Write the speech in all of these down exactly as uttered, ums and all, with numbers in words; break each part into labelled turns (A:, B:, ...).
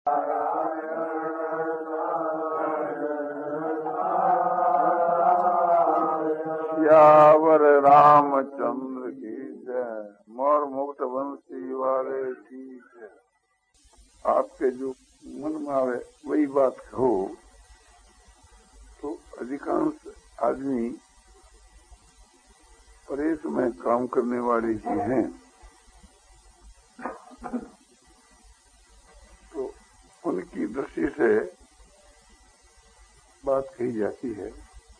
A: सियावर रामचंद्र की जय। मोर मुक्त बंसी वाले की जय। आपके जो मन में आवे वही बात कहो तो अधिकांश आदमी प्रेस में काम करने वाले ही हैं, तो उनकी दृष्टि से बात कही जाती है।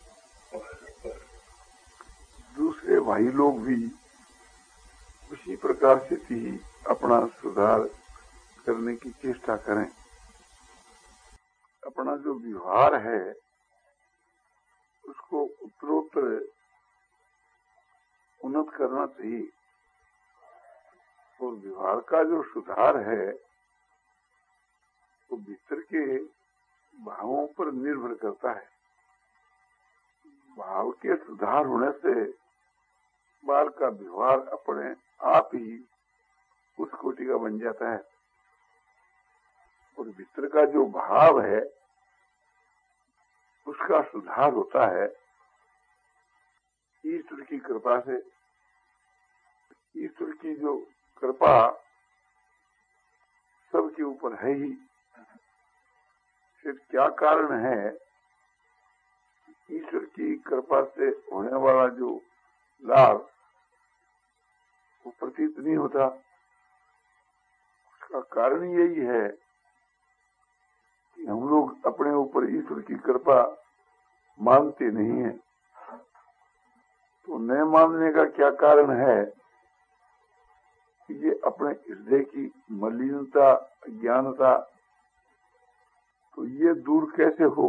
A: दूसरे भाई लोग भी उसी प्रकार से ही अपना सुधार करने की चेष्टा करें। अपना जो व्यवहार है उसको उत्तरोत्तर उन्नत करना चाहिए, और व्यवहार का जो सुधार है वो भीतर के भावों पर निर्भर करता है। भाव के सुधार होने से बाहर का व्यवहार अपने आप ही उस कोटि का बन जाता है, और भीतर का जो भाव है उसका सुधार होता है ईश्वर की कृपा से। ईश्वर की जो कृपा सबके ऊपर है ही, फिर क्या कारण है ईश्वर की कृपा से होने वाला जो लाभ वो प्रतीत नहीं होता? उसका कारण यही है कि हम लोग अपने ऊपर ईश्वर की कृपा मानते नहीं हैं। तो न मानने का क्या कारण है कि ये अपने हृदय की मलिनता, अज्ञानता, तो ये दूर कैसे हो?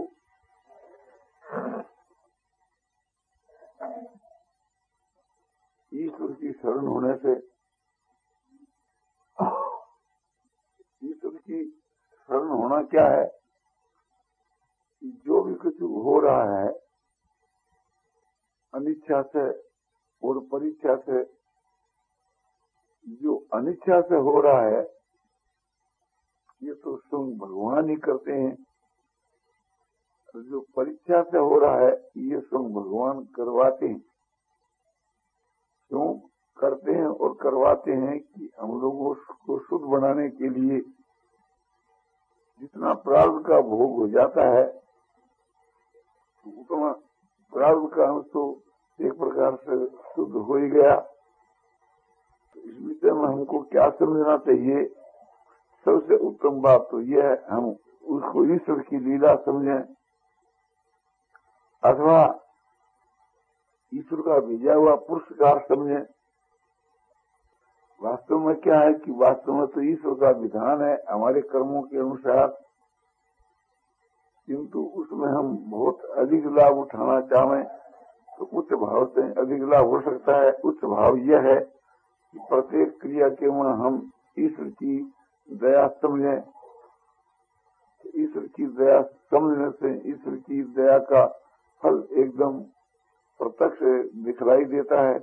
A: ईश्वर की शरण होने से। ईश्वर की शरण होना क्या है? जो भी कुछ हो रहा है अनिच्छा से और परीक्षा से, जो अनिच्छा से हो रहा है ये तो स्वयं भगवान ही करते हैं, जो परीक्षा से हो रहा है ये स्वयं भगवान करवाते हैं। क्यों करते हैं और करवाते हैं कि हम लोगों को शुद्ध बनाने के लिए जितना प्रारब्ध का भोग हो जाता है उतना प्रारब्ध का अंश तो एक प्रकार से शुद्ध हो ही गया। तो इस विषय में हमको क्या समझना चाहिए? सबसे उत्तम बात तो यह है हम उसको ईश्वर की लीला समझें, अथवा ईश्वर का भेजा हुआ पुरस्कार समझें। वास्तव में क्या है कि वास्तव में तो ईश्वर का विधान है हमारे कर्मों के अनुसार, किंतु उसमें हम बहुत अधिक लाभ उठाना चाहें तो उच्च भाव से अधिक लाभ हो सकता है। उच्च भाव यह है कि प्रत्येक क्रिया के वहाँ हम ईश्वर की दया समझें। तो ईश्वर की दया समझने से ईश्वर की दया का फल एकदम प्रत्यक्ष दिखलाई देता है।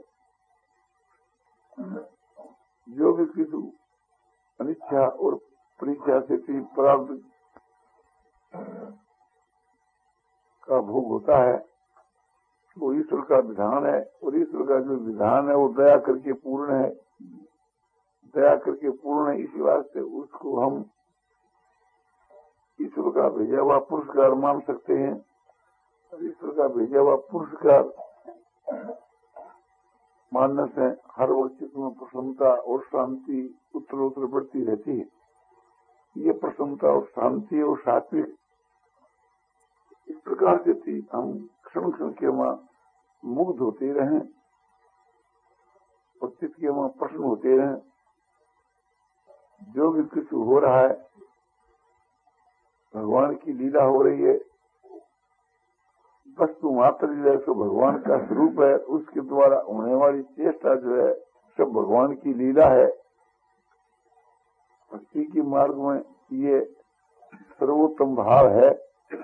A: जो भी किसी अनिच्छा और परीक्षा से प्राप्त का भोग होता है वो ईश्वर का विधान है, और ईश्वर का जो विधान है वो दया करके पूर्ण है। दया करके पूर्ण है, इसी वास्ते उसको हम ईश्वर का भेजा हुआ पुरस्कार मान सकते हैं। ईश्वर का भेजा हुआ पुरस्कार मानने से हर वक्त चित्त में प्रसन्नता और शांति उत्तरोत्तर बढ़ती रहती है। ये प्रसन्नता और शांति और सात्विक इस प्रकार से थी हम क्षण क्षण के वहाँ मुग्ध होते रहें और चित्त के वहाँ प्रसन्न होते रहें। जो भी कुछ हो रहा है भगवान की लीला हो रही है, वस्तु मात्र जो भगवान का स्वरूप है उसके द्वारा होने वाली चेष्टा जो है सब भगवान की लीला है। भक्ति के मार्ग में ये सर्वोत्तम भाव है।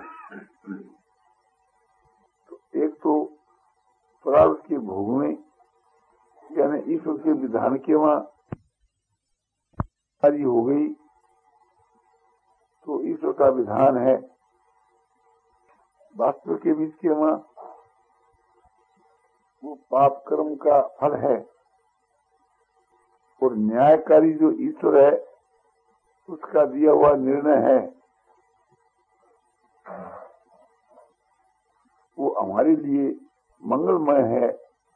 A: तो एक तो प्रारब्ध के भोग में यानी ईश्वर के विधान के वहाँ हो गई वो ईश्वर का विधान है। वास्तव के बीच के वहां वो पाप कर्म का फल है और न्यायकारी जो ईश्वर है उसका दिया हुआ निर्णय है, वो हमारे लिए मंगलमय है।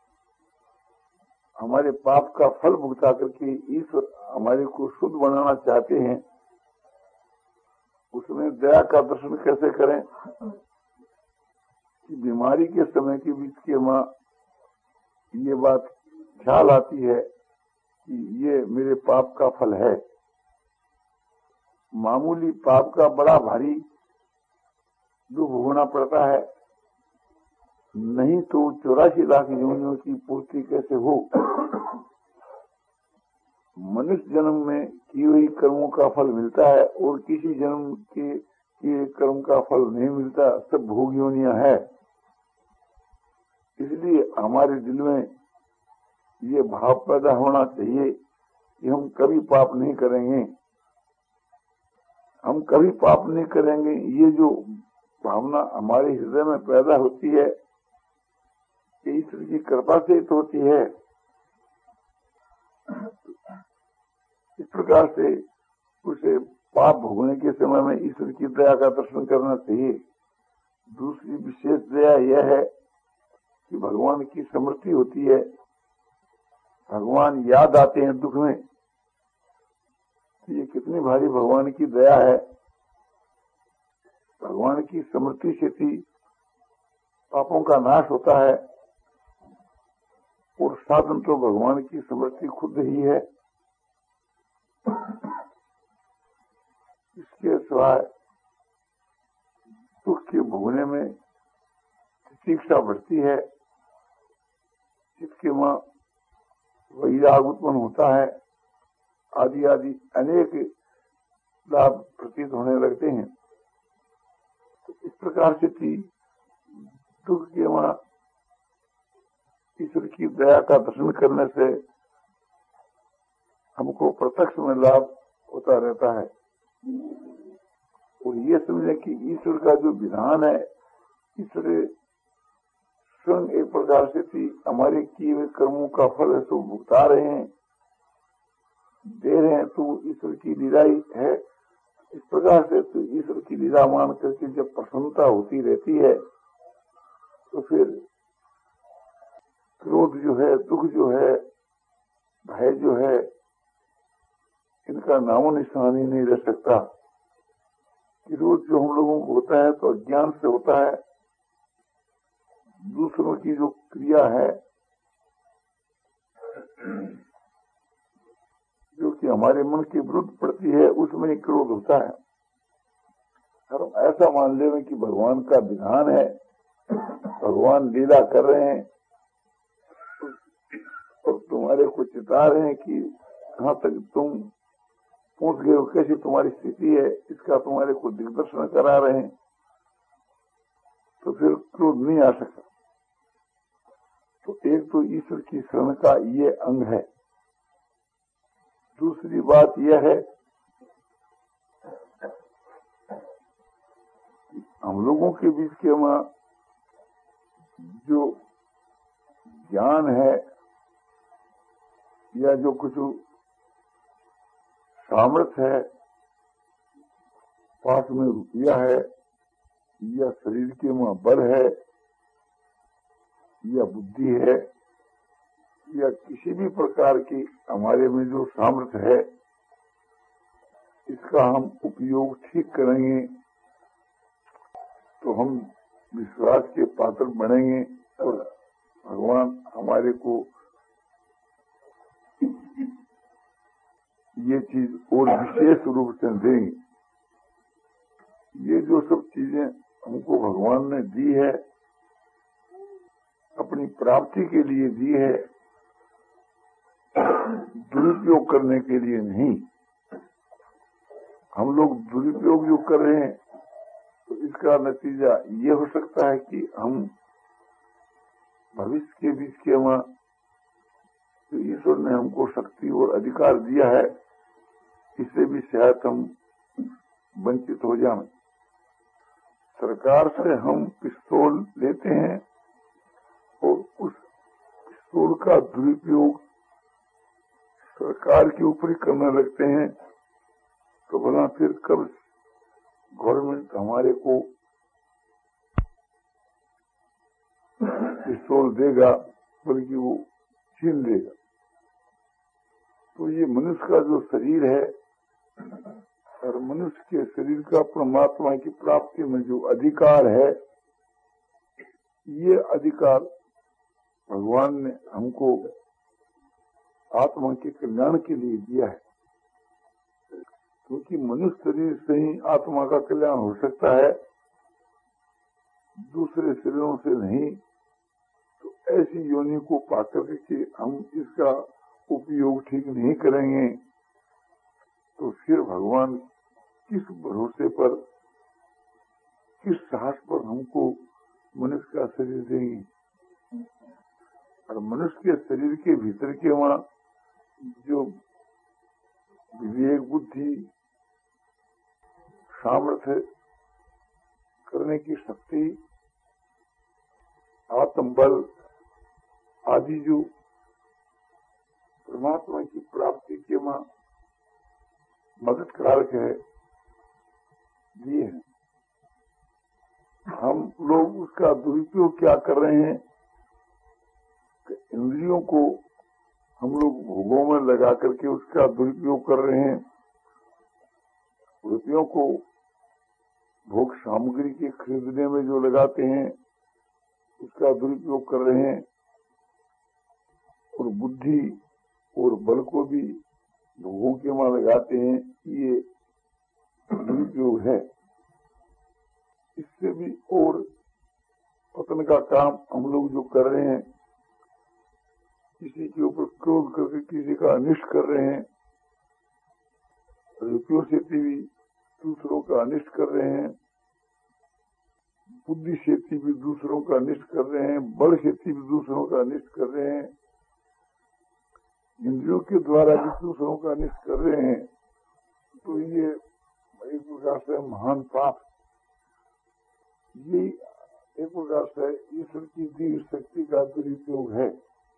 A: हमारे पाप का फल भुगता करके ईश्वर हमारे को शुद्ध बनाना चाहते हैं। उसमें दया का दर्शन कैसे करें कि बीमारी के समय के बीच के मां ये बात ख्याल आती है कि ये मेरे पाप का फल है। मामूली पाप का बड़ा भारी दुख भोगना पड़ता है, नहीं तो चौरासी लाख योनियों की पूर्ति कैसे हो। मनुष्य जन्म में की हुई कर्मों का फल मिलता है और किसी जन्म के किए कर्म का फल नहीं मिलता, सब भोग योनियां है। इसलिए हमारे दिल में ये भाव पैदा होना चाहिए कि हम कभी पाप नहीं करेंगे, हम कभी पाप नहीं करेंगे। ये जो भावना हमारे हृदय में पैदा होती है ये ईश्वर की कृपा से तो होती है। इस प्रकार से उसे पाप भोगने के समय में ईश्वर की दया का दर्शन करना चाहिए। दूसरी विशेष दया यह है कि भगवान की स्मृति होती है, भगवान याद आते हैं दुख में। ये कितनी भारी भगवान की दया है। भगवान की स्मृति से ही पापों का नाश होता है और साधन तो भगवान की स्मृति खुद ही है। इसके सिवाय दुख के भोगने में शिक्षा बढ़ती है, जिसके वहां वैराग उत्पन्न होता है, आदि आदि अनेक लाभ प्रतीत होने लगते हैं। तो इस प्रकार से थी दुख के वहां ईश्वर की दया का दर्शन करने से हमको प्रत्यक्ष में लाभ होता रहता है। और ये समझे कि ईश्वर का जो विधान है, ईश्वर स्वयं एक प्रकार से थी हमारे किए हुए कर्मों का फल है तो भुगता रहे हैं, दे रहे हैं, तो ईश्वर की लीला है। इस प्रकार से तो ईश्वर की लीला मान करके जब प्रसन्नता होती रहती है तो फिर क्रोध जो है, दुख जो है, भय जो है, इनका नामो निशान ही नहीं रह सकता। क्रोध जो हम लोगों को होता है तो अज्ञान से होता है। दूसरों की जो क्रिया है जो कि हमारे मन के विरुद्ध पड़ती है, उसमें ही क्रोध होता है। हम ऐसा मान लें कि भगवान का विधान है, भगवान लीला कर रहे हैं और तुम्हारे को चिता रहे हैं कि कहाँ तक तुम पहुंच गए हो, कैसी तुम्हारी स्थिति है, इसका तुम्हारे को दिग्दर्शन करा रहे हैं, तो फिर क्रोध नहीं आ सकता। तो एक तो ईश्वर की शरण का ये अंग है। दूसरी बात यह है हम लोगों के बीच के वहां जो ज्ञान है या जो कुछ सामर्थ्य है, पास में रुपया है या शरीर के वहां बल है या बुद्धि है या किसी भी प्रकार की हमारे में जो सामर्थ्य है, इसका हम उपयोग ठीक करेंगे तो हम विश्वास के पात्र बनेंगे और भगवान हमारे को ये चीज और विशेष रूप से देंगे। ये जो सब चीजें हमको भगवान ने दी है, अपनी प्राप्ति के लिए दी है, दुरुपयोग करने के लिए नहीं। हम लोग दुरुपयोग जो कर रहे हैं तो इसका नतीजा ये हो सकता है कि हम भविष्य के बीच के वहां तो ईश्वर ने हमको शक्ति और अधिकार दिया है, इससे भी शायद हम वंचित हो जाए। सरकार से हम पिस्तौल लेते हैं और उस पिस्तौल का दुरुपयोग सरकार के ऊपर ही करने लगते हैं, तो भला फिर कब गवर्नमेंट हमारे को पिस्तौल देगा, बल्कि वो छीन लेगा। तो ये मनुष्य का जो शरीर है और मनुष्य के शरीर का परमात्मा की प्राप्ति में जो अधिकार है, ये अधिकार भगवान ने हमको आत्मा के कल्याण के लिए दिया है। क्योंकि मनुष्य शरीर से ही आत्मा का कल्याण हो सकता है, दूसरे शरीरों से नहीं। तो ऐसी योनि को पाकर के हम इसका उपयोग ठीक नहीं करेंगे, तो फिर भगवान किस भरोसे पर, किस साहस पर हमको मनुष्य का शरीर देंगे। और मनुष्य के शरीर के भीतर के वहाँ जो विवेक, बुद्धि, सामर्थ्य करने की शक्ति, आत्मबल आदि जो परमात्मा की प्राप्ति के वहाँ मदद कारक है, दिए हैं। हम लोग उसका दुरुपयोग क्या कर रहे हैं कि इंद्रियों को हम लोग भोगों में लगा करके उसका दुरुपयोग कर रहे हैं। रुपयों को भोग सामग्री के खरीदने में जो लगाते हैं, उसका दुरुपयोग कर रहे हैं। और बुद्धि और बल को भी भोगों के वहां लगाते हैं, ये दुरुपयोग है। इससे भी और पतन का काम हम लोग जो कर रहे हैं, किसी के ऊपर क्रोध करके किसी का अनिष्ट कर रहे हैं, रुपयों से भी दूसरों का अनिष्ट कर रहे हैं, बुद्धि से भी दूसरों का अनिष्ट कर रहे हैं, बल से भी दूसरों का अनिष्ट कर रहे हैं, इंद्रियों के द्वारा भी दूसरों का अनिष्ट कर रहे हैं। तो ये एक प्रकार से महान पाप, ये एक प्रकार से ईश्वर की दी शक्ति का दुरुपयोग है।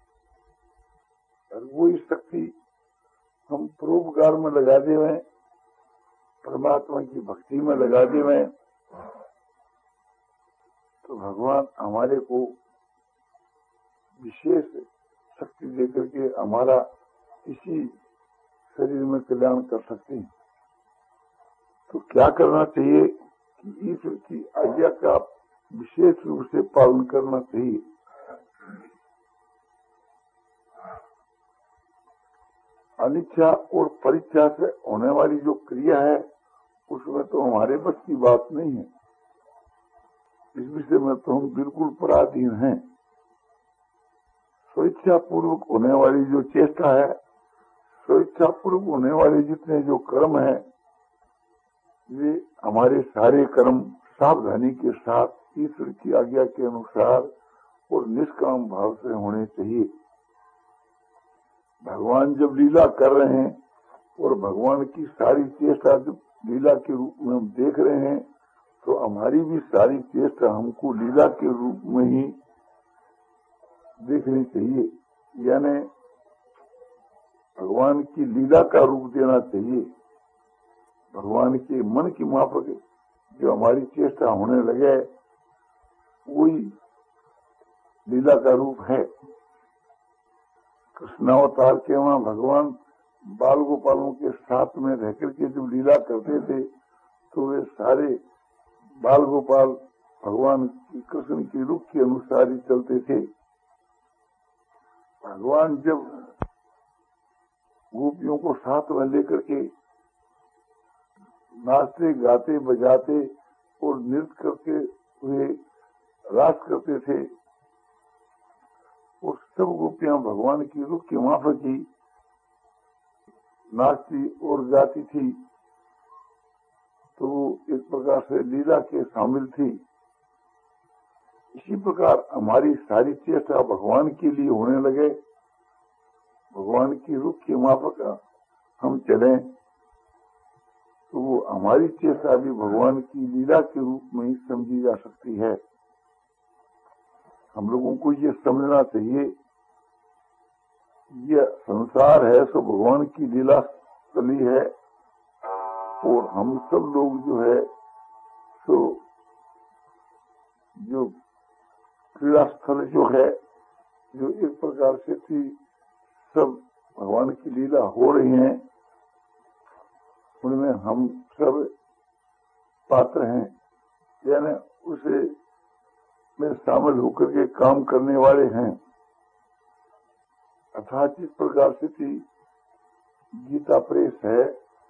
A: और वो शक्ति हम परोपकार में लगा देवें, परमात्मा की भक्ति में लगा देवें, तो भगवान हमारे को विशेष शक्ति देकर के हमारा इसी शरीर में कल्याण कर सकते हैं। तो क्या करना चाहिए कि ईश्वर की आज्ञा का विशेष रूप से पालन करना चाहिए। अनिच्छा और परीक्षा से होने वाली जो क्रिया है, उसमें तो हमारे बस की बात नहीं है। इस विषय में तो हम बिल्कुल पराधीन हैं। स्वेच्छा पूर्वक होने वाली जो चेष्टा है, स्वेच्छा पूर्वक होने वाले जितने जो कर्म है, वे हमारे सारे कर्म सावधानी के साथ ईश्वर की आज्ञा के अनुसार और निष्काम भाव से होने चाहिए। भगवान जब लीला कर रहे हैं और भगवान की सारी चेष्टा जब लीला के रूप में हम देख रहे हैं, तो हमारी भी सारी चेष्टा हमको लीला के रूप में ही देखनी चाहिए। यानी भगवान की लीला का रूप देना चाहिए। भगवान के मन की माफक जो हमारी चेष्टा होने लगे, वही लीला का रूप है। कृष्णावतार के वहाँ भगवान बाल गोपालों के साथ में रह करके जब लीला करते थे, तो वे सारे बाल गोपाल भगवान की कृष्ण की रूप के अनुसार ही चलते थे। भगवान जब गोपियों को साथ में लेकर के नाचते, गाते, बजाते और नृत्य करते हुए रास करते थे, और सब गोपियां भगवान की रूप की माफक ही नाचती और गाती थी, तो वो एक प्रकार से लीला के शामिल थी। इसी प्रकार हमारी सारी चेष्टा भगवान के लिए होने लगे, भगवान की रूप की माफक हम चलें, तो वो हमारी चेष्टा भी भगवान की लीला के रूप में ही समझी जा सकती है। हम लोगों को ये समझना चाहिए, यह संसार है सो भगवान की लीला स्थली है, और हम सब लोग जो है सो जो क्रीड़ा स्थल जो है, जो एक प्रकार से थी सब भगवान की लीला हो रही हैं, उनमें हम सब पात्र हैं, यानी उसे में शामिल होकर के काम करने वाले हैं। अर्थात जिस प्रकार से थी गीता प्रेस है,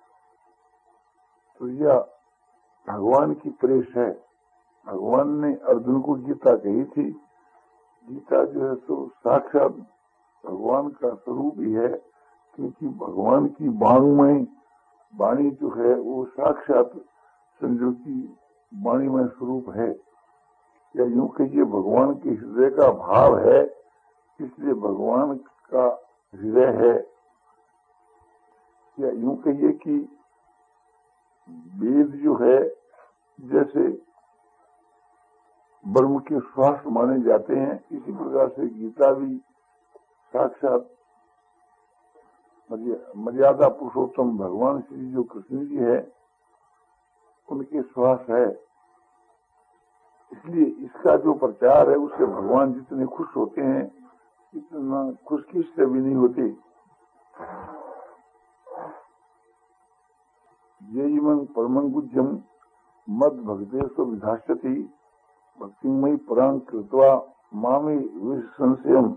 A: तो यह भगवान की प्रेस है। भगवान ने अर्जुन को गीता कही थी। गीता जो है सो साक्षात भगवान का स्वरूप ही है, क्योंकि भगवान की वाणी वाणी जो है वो साक्षात संजो की वाणीमय स्वरूप है, या यूं कहिए भगवान के हृदय का भाव है, इसलिए भगवान का हृदय है। या यूं कहिए कि वेद जो है जैसे ब्रह्म के श्वास माने जाते हैं, इसी प्रकार से गीता भी साक्षात मर्यादा पुरुषोत्तम भगवान श्री जो कृष्ण जी है उनके श्वास है। इसलिए इसका जो प्रचार है उससे भगवान जितने खुश होते हैं इतना खुश किससे भी नहीं होते। ये मन परमं गुज्जम मद भक्तेषु विधास्यति भक्तिमयी परां कृत्वा मामे विसंशयम्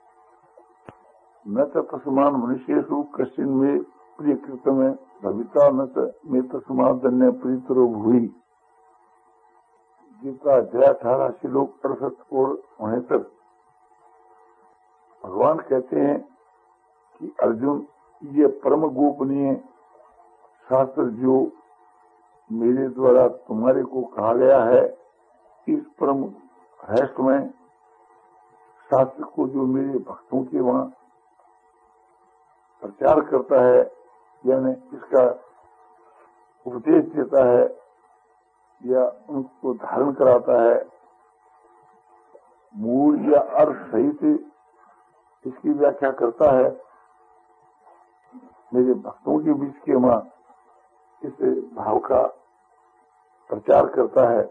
A: न तस्मान मनुष्येषु कश्चिन में प्रिय कृतम भविता न में तस्मादन्य प्रीतरो भूई। गीता अध्याय अठारह श्लोक अड़सठ और उनहत्तर। भगवान कहते हैं कि अर्जुन, ये परम गोपनीय शास्त्र जो मेरे द्वारा तुम्हारे को कहा गया है, इस परम रहस्यमय शास्त्र को जो मेरे भक्तों के वहां प्रचार करता है, यानी इसका उपदेश देता है या उनको धारण कराता है, मूल या अर्थ सहित इसकी व्याख्या करता है, मेरे भक्तों के बीच के वहां इस भाव का प्रचार करता है,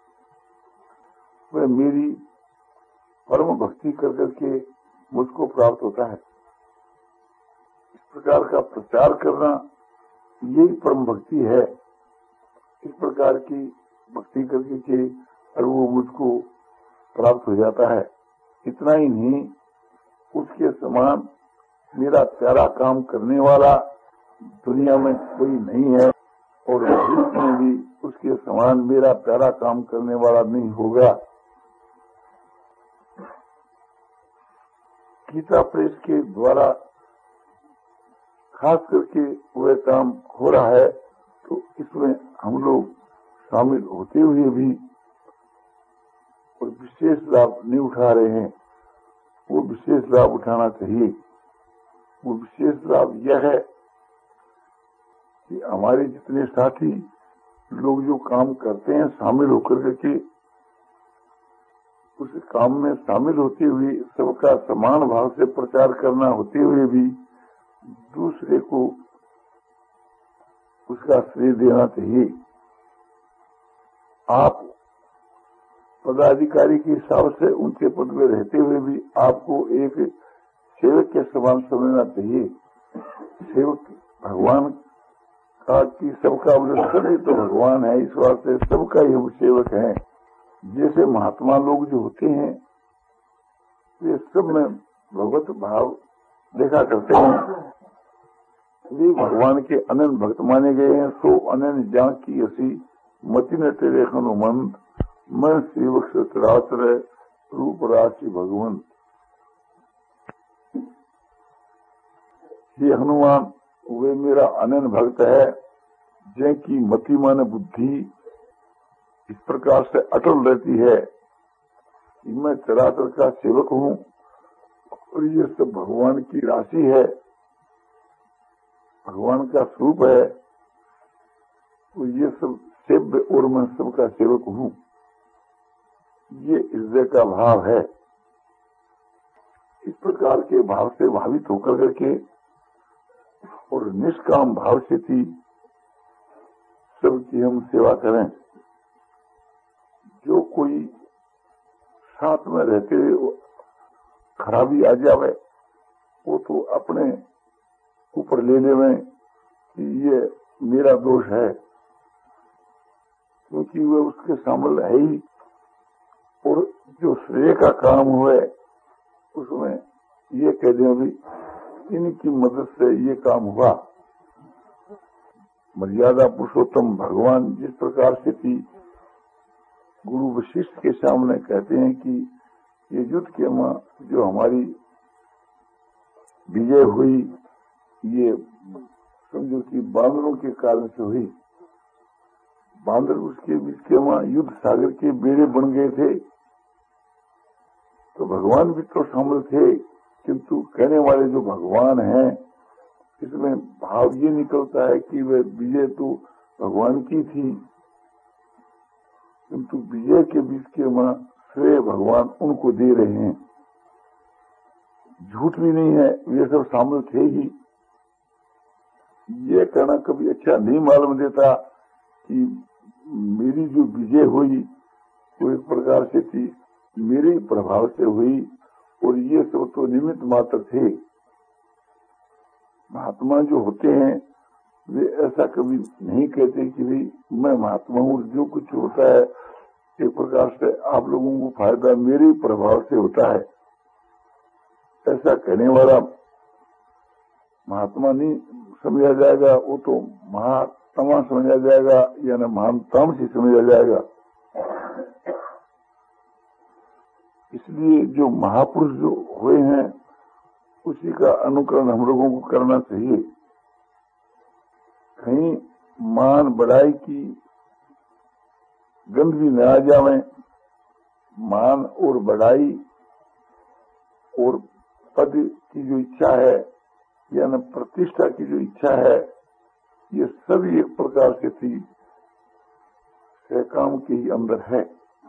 A: वह मेरी परम भक्ति कर करके मुझको प्राप्त होता है। इस प्रकार का प्रचार करना यही परम भक्ति है। इस प्रकार की भक्ति करके के और वो मुझको प्राप्त हो जाता है। इतना ही नहीं, उसके समान मेरा प्यारा काम करने वाला दुनिया में कोई नहीं है, और भविष्य में भी उसके समान मेरा प्यारा काम करने वाला नहीं होगा। गीता प्रेस के द्वारा खास करके वह काम हो रहा है, तो इसमें हम लोग शामिल होते हुए भी और विशेष लाभ नहीं उठा रहे हैं। वो विशेष लाभ उठाना चाहिए। वो विशेष लाभ यह है कि हमारे जितने साथी लोग जो काम करते हैं, शामिल होकर के उस काम में शामिल होते हुए सबका समान भाव से प्रचार करना होते हुए भी दूसरे को उसका श्रेय देना चाहिए। आप पदाधिकारी के हिसाब से ऊंचे पद में रहते हुए भी आपको एक सेवक के समान समझना चाहिए। सेवक भगवान का की सबका सभी तो भगवान है, इस वास्ते सबका ही हम सेवक हैं। जैसे महात्मा लोग जो होते हैं ये सब में भगवत भाव देखा करते हैं, वे भगवान के अनंत भक्त माने गए हैं। सो अनंत जा की असी मति न तेरे हनुमंत मन सेवक सचराचर रूप राशि भगवंत। ये हनुमान वे मेरा अनंत भक्त है, जिनकी मति मन बुद्धि इस प्रकार से अटल रहती है कि मैं चराचर का सेवक हूँ और ये सब भगवान की राशि है, भगवान का स्वरूप है। तो ये सब सेव्य और मैं सबका सेवक हूँ, ये हृदय का भाव है। इस प्रकार के भाव से भावित होकर करके और निष्काम भाव से थी सबकी हम सेवा करें। जो कोई साथ में रहते हुए खराबी आ जावे वो तो अपने ऊपर लेने में कि ये मेरा दोष है, क्योंकि वह उसके शामिल है ही। और जो श्रेय का काम हुए उसमें ये कह दें भी इनकी मदद से ये काम हुआ। मर्यादा पुरुषोत्तम भगवान जिस प्रकार से थी गुरु वशिष्ठ के सामने कहते हैं कि ये युद्ध के मां जो हमारी विजय हुई ये समझो कि बांदरों के कारण से हुई। बांदर उसके बीच के मां युद्ध सागर के बेड़े बन गए थे, तो भगवान भी तो शामिल थे, किंतु कहने वाले जो भगवान हैं इसमें भाव ये निकलता है कि वह विजय तो भगवान की थी, किंतु विजय के बीच के मां श्रेय भगवान उनको दे रहे हैं। झूठ भी नहीं है, ये सब शामिल थे ही। ये कहना कभी अच्छा नहीं मालूम देता कि मेरी जो विजय हुई वो एक प्रकार से थी मेरे प्रभाव से हुई और ये सब तो निमित्त मात्र थे। महात्मा जो होते हैं वे ऐसा कभी नहीं कहते कि भाई मैं महात्मा हूँ, जो कुछ होता है एक प्रकार से आप लोगों को फायदा मेरे प्रभाव से होता है। ऐसा कहने वाला महात्मा नहीं समझा जाएगा, वो तो महात्मा समझा जाएगा या न महानतम से समझा जाएगा। इसलिए जो महापुरुष जो हुए हैं उसी का अनुकरण हम लोगों को करना चाहिए। कहीं मान बढ़ाई की गंध भी न आ जावे। मान और बढ़ाई और पद की जो इच्छा है या न प्रतिष्ठा की जो इच्छा है ये सभी एक प्रकार से थी सहकाम के ही अंदर है।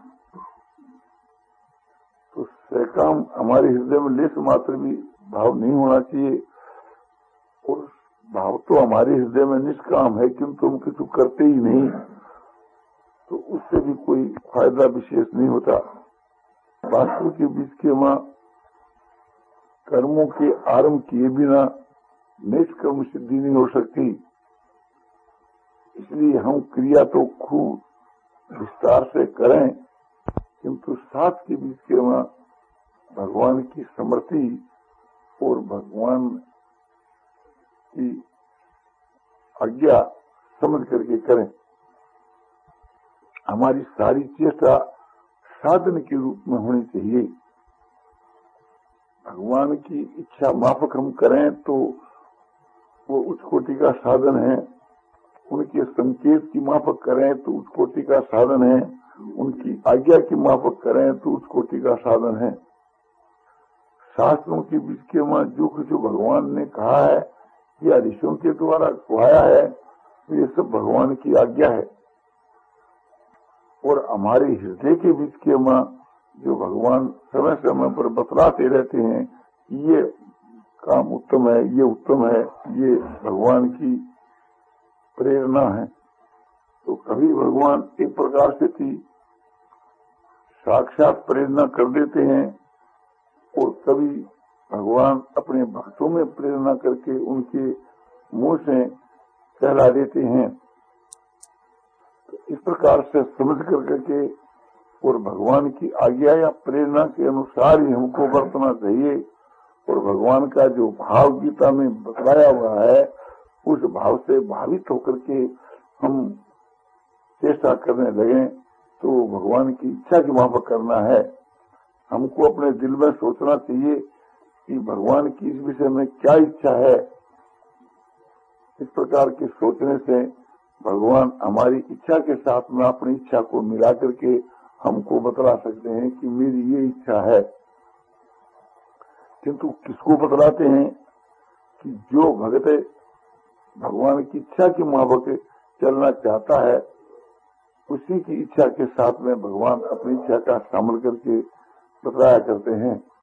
A: तो सहकाम हमारे हृदय में लेस मात्र भी भाव नहीं होना चाहिए, और भाव तो हमारे हृदय में निष्काम है किंतु हम किसी करते ही नहीं, तो उससे भी कोई फायदा विशेष नहीं होता। वास्तव के बीच के मां कर्मों के आरंभ किए बिना निष्कर्म सिद्धि नहीं हो सकती। इसलिए हम क्रिया तो खूब विस्तार से करें, किंतु साथ के बीच के मां भगवान की स्मृति और भगवान की आज्ञा समझ करके करें। हमारी सारी चेष्टा साधन के रूप में होनी चाहिए। भगवान की इच्छा माफक हम करें तो वो उच्च कोटि का साधन है, उनके संकेत की माफक करें तो उच्च कोटि का साधन है, उनकी आज्ञा की माफक करें तो उच्च कोटि का साधन है। शास्त्रों के बीच के मां जो कुछ भगवान ने कहा है या ऋषियों के द्वारा कहवाया है ये सब भगवान की आज्ञा है। और हमारे हृदय के बीच के मां जो भगवान समय समय पर बतलाते रहते हैं कि ये काम उत्तम है, ये उत्तम है, ये भगवान की प्रेरणा है। तो कभी भगवान एक प्रकार से थी साक्षात प्रेरणा कर देते हैं और कभी भगवान अपने भक्तों में प्रेरणा करके उनके मुंह से कहला देते हैं। तो इस प्रकार से समझ कर करके और भगवान की आज्ञा या प्रेरणा के अनुसार ही हमको बरतना चाहिए। और भगवान का जो भाव गीता में बतलाया हुआ है उस भाव से भावित होकर के हम चेष्टा करने लगे तो भगवान की इच्छा की माफक करना है। हमको अपने दिल में सोचना चाहिए कि भगवान की इस विषय में क्या इच्छा है। इस प्रकार के सोचने से भगवान हमारी इच्छा के साथ में अपनी इच्छा को मिला करके हमको बतला सकते हैं कि मेरी ये इच्छा है। किंतु किसको बतलाते हैं कि जो भगत भगवान की इच्छा की माफक चलना चाहता है, उसी की इच्छा के साथ में भगवान अपनी इच्छा का शामिल करके बताया करते हैं।